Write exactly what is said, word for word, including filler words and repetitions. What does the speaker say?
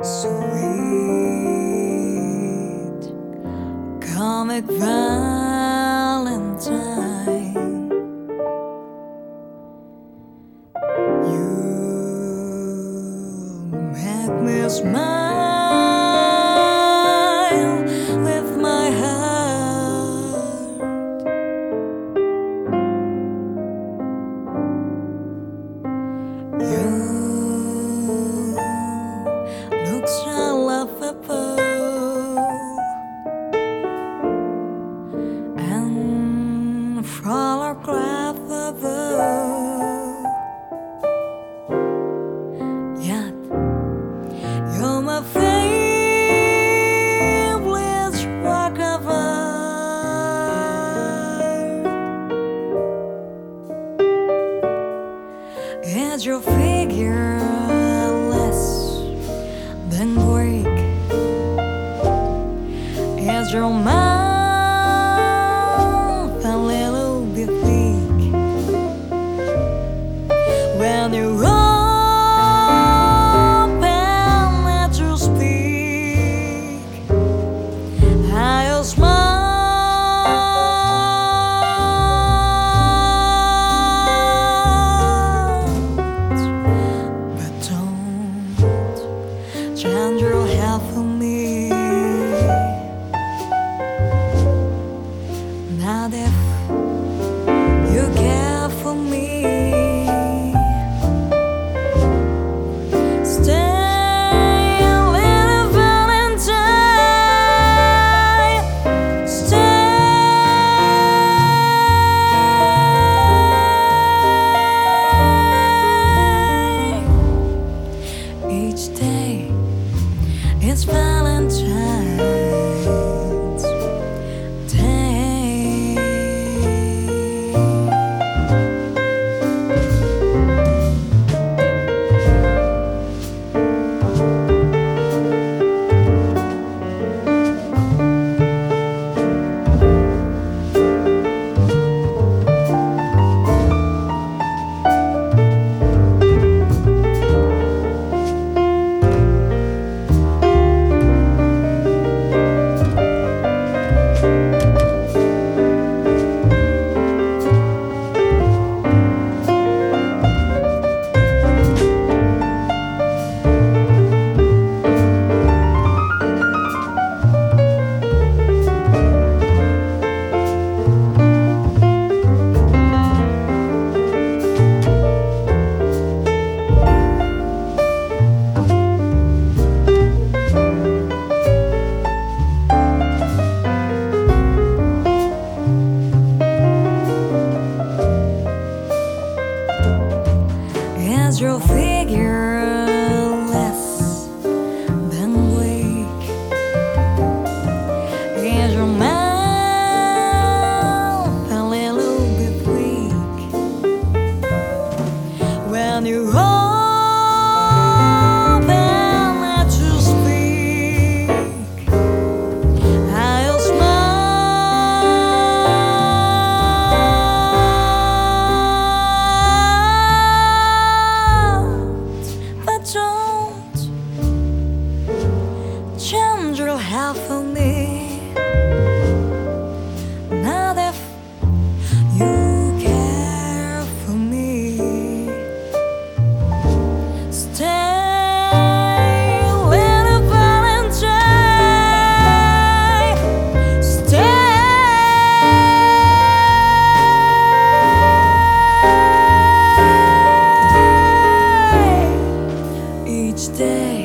Sweet comic Valentine, you make me smile with my heart. You look so lovable and full of laughable. Yet you're my favorite work of art. Is your figure less than Greek? Is your mouth a little bit weak? When you open it to speak, how you smile, but don't change your hair for me. Not if you care for me. Stay a little Valentine. Stay. Each day is Valentine's Day. Is your figure less than weak? Is your mouth a little bit weak? When you open it to speak, how you smile, but don't change your hair for me. Not if you care for me. Stay, little Valentine. Stay. Each day